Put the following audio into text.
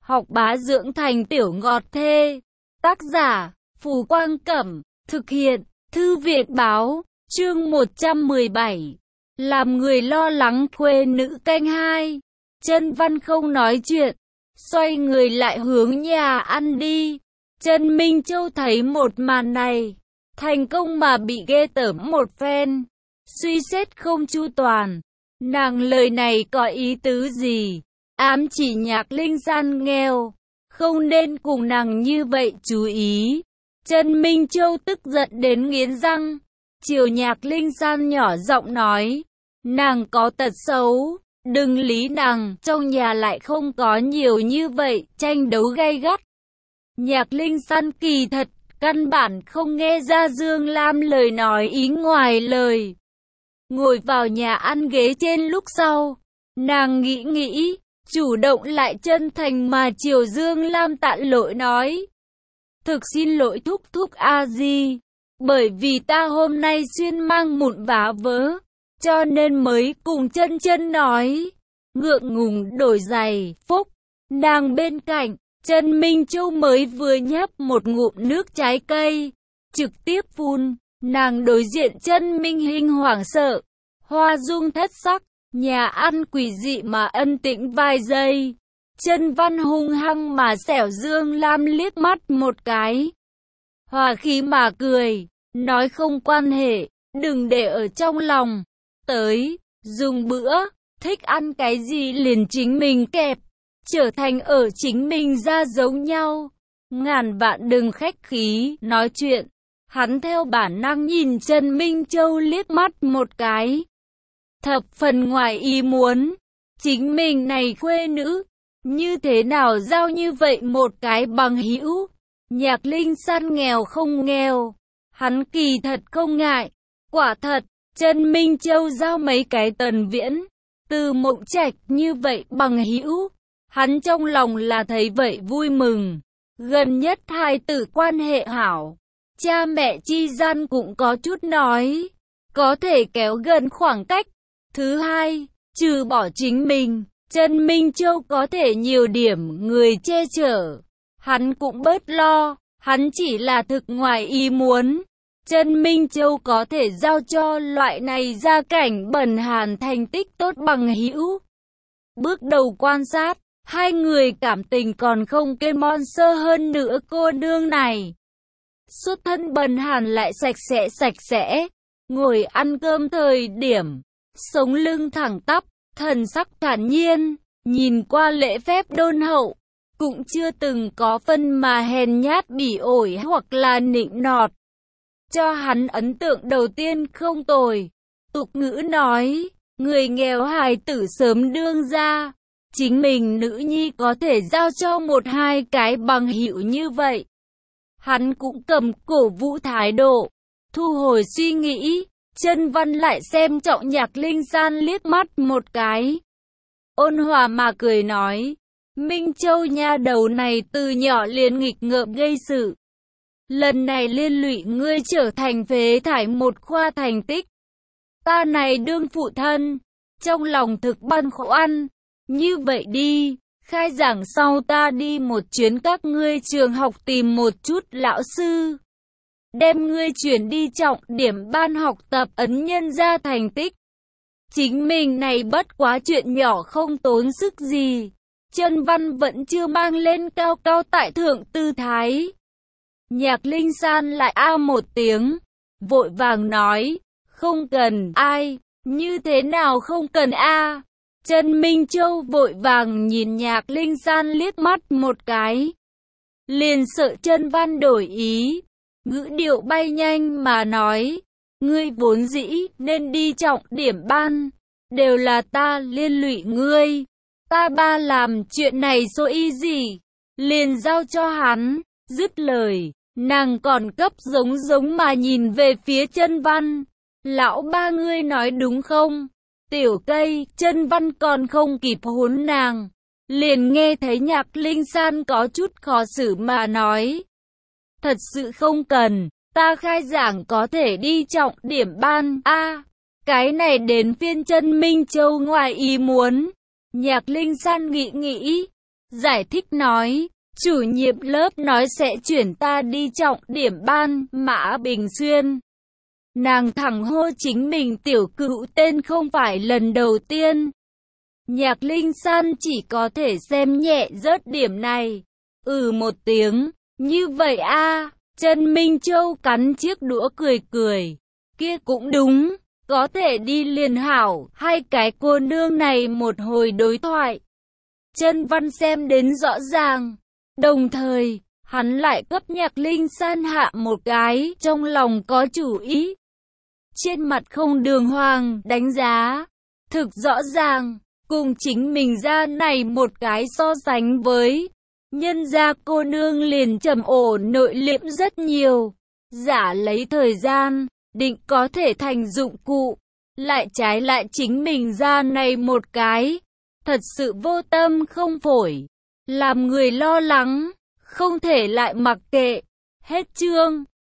học bá dưỡng thành tiểu ngọt thê. Tác giả, Phù Quang Cẩm, thực hiện, Thư viện Báo, chương 117. Làm người lo lắng khuê nữ canh hai. Chân Văn không nói chuyện, xoay người lại hướng nhà ăn đi. Trần Minh Châu thấy một màn này, thành công mà bị ghê tởm một phen. Suy xét không chu toàn, nàng lời này có ý tứ gì? Ám chỉ Nhạc Linh San nghèo, không nên cùng nàng như vậy chú ý. Trần Minh Châu tức giận đến nghiến răng, chiều Nhạc Linh San nhỏ giọng nói, nàng có tật xấu, đừng lý nàng, trong nhà lại không có nhiều như vậy, tranh đấu gay gắt. Nhạc Linh San kỳ thật, căn bản không nghe ra Dương Lam lời nói ý ngoài lời. Ngồi vào nhà ăn ghế trên lúc sau, nàng nghĩ, chủ động lại chân thành mà chiều Dương Lam tạ lỗi nói. Thực xin lỗi thúc thúc a di, bởi vì ta hôm nay xuyên mang mụn vá vớ, cho nên mới cùng chân chân nói. Ngượng ngùng đổi giày, phúc, nàng bên cạnh, Trần Minh Châu mới vừa nhấp một ngụm nước trái cây, trực tiếp phun, nàng đối diện Trần Minh Hinh hoảng sợ, hoa dung thất sắc, nhà ăn quỷ dị mà ân tĩnh vài giây. Trần Văn hung hăng mà xẻo Dương Lam liếc mắt một cái, hòa khí mà cười, nói không quan hệ, đừng để ở trong lòng, tới, dùng bữa, thích ăn cái gì liền chính mình kẹp, trở thành ở chính mình ra giống nhau, ngàn vạn đừng khách khí, nói chuyện. Hắn theo bản năng nhìn Trần Minh Châu liếc mắt một cái, thập phần ngoài ý muốn, chính mình này khuê nữ, như thế nào giao như vậy một cái bằng hữu. Nhạc Linh San nghèo không nghèo, hắn kỳ thật không ngại, quả thật, Trần Minh Châu giao mấy cái Tần Viễn, Từ Mộng Trạch như vậy bằng hữu, hắn trong lòng là thấy vậy vui mừng. Gần nhất hai tử quan hệ hảo, cha mẹ chi gian cũng có chút nói, có thể kéo gần khoảng cách. Thứ hai, trừ bỏ chính mình, Trần Minh Châu có thể nhiều điểm người che chở, hắn cũng bớt lo, hắn chỉ là thực ngoài ý muốn. Trần Minh Châu có thể giao cho loại này gia cảnh bần hàn thành tích tốt bằng hữu. Bước đầu quan sát, hai người cảm tình còn không kém Monster hơn nữa cô nương này. Xuất thân bần hàn lại sạch sẽ, ngồi ăn cơm thời điểm, sống lưng thẳng tắp, thần sắc thản nhiên, nhìn qua lễ phép đôn hậu, cũng chưa từng có phân mà hèn nhát bỉ ổi hoặc là nịnh nọt. Cho hắn ấn tượng đầu tiên không tồi. Tục ngữ nói, người nghèo hài tử sớm đương ra, chính mình nữ nhi có thể giao cho một hai cái bằng hữu như vậy. Hắn cũng cầm cổ vũ thái độ, thu hồi suy nghĩ. Trần Văn lại xem trọng Nhạc Linh San liếc mắt một cái, ôn hòa mà cười nói, Minh Châu nha đầu này từ nhỏ liền nghịch ngợm gây sự, lần này liên lụy ngươi trở thành phế thải một khoa thành tích. Ta này đương phụ thân, trong lòng thực băn khoăn. Như vậy đi, khai giảng sau ta đi một chuyến các ngươi trường học tìm một chút lão sư, đem ngươi chuyển đi trọng điểm ban học tập ấn nhân ra thành tích. Chính mình này bất quá chuyện nhỏ không tốn sức gì. Trần Văn vẫn chưa mang lên cao cao tại thượng tư thái. Nhạc Linh San lại a một tiếng, vội vàng nói, không cần, ai, như thế nào không cần a? Trần Minh Châu vội vàng nhìn Nhạc Linh San liếc mắt một cái, liền sợ Trần Văn đổi ý, ngữ điệu bay nhanh mà nói, ngươi vốn dĩ nên đi trọng điểm ban, đều là ta liên lụy ngươi, ta ba làm chuyện này so y gì, liền giao cho hắn. Dứt lời, nàng còn cấp giống mà nhìn về phía Trần Văn, lão ba ngươi nói đúng không? Tiểu cây, Trần Văn còn không kịp huấn nàng, liền nghe thấy Nhạc Linh San có chút khó xử mà nói, thật sự không cần, ta khai giảng có thể đi trọng điểm ban a. Cái này đến phiên Trần Minh Châu ngoài ý muốn. Nhạc Linh San nghĩ, Giải thích nói, chủ nhiệm lớp nói sẽ chuyển ta đi trọng điểm ban Mã Bình Xuyên. Nàng thẳng hô chính mình tiểu cữu tên không phải lần đầu tiên. Nhạc Linh San chỉ có thể xem nhẹ rớt điểm này. Một tiếng, như vậy a. Trần Minh Châu cắn chiếc đũa cười cười. Kia cũng đúng, có thể đi liền hảo, hai cái cô nương này một hồi đối thoại. Trần Văn xem đến rõ ràng. Đồng thời, hắn lại cấp Nhạc Linh San hạ một cái, trong lòng có chủ ý. Trên mặt không đường hoàng, đánh giá. Thực rõ ràng, cùng chính mình ra này một cái so sánh với. Nhân gia cô nương liền trầm ổn nội liễm rất nhiều. Giả lấy thời gian, định có thể thành dụng cụ. Lại trái lại chính mình ra này một cái. Thật sự vô tâm không phổi. Làm người lo lắng, không thể lại mặc kệ. Hết chương.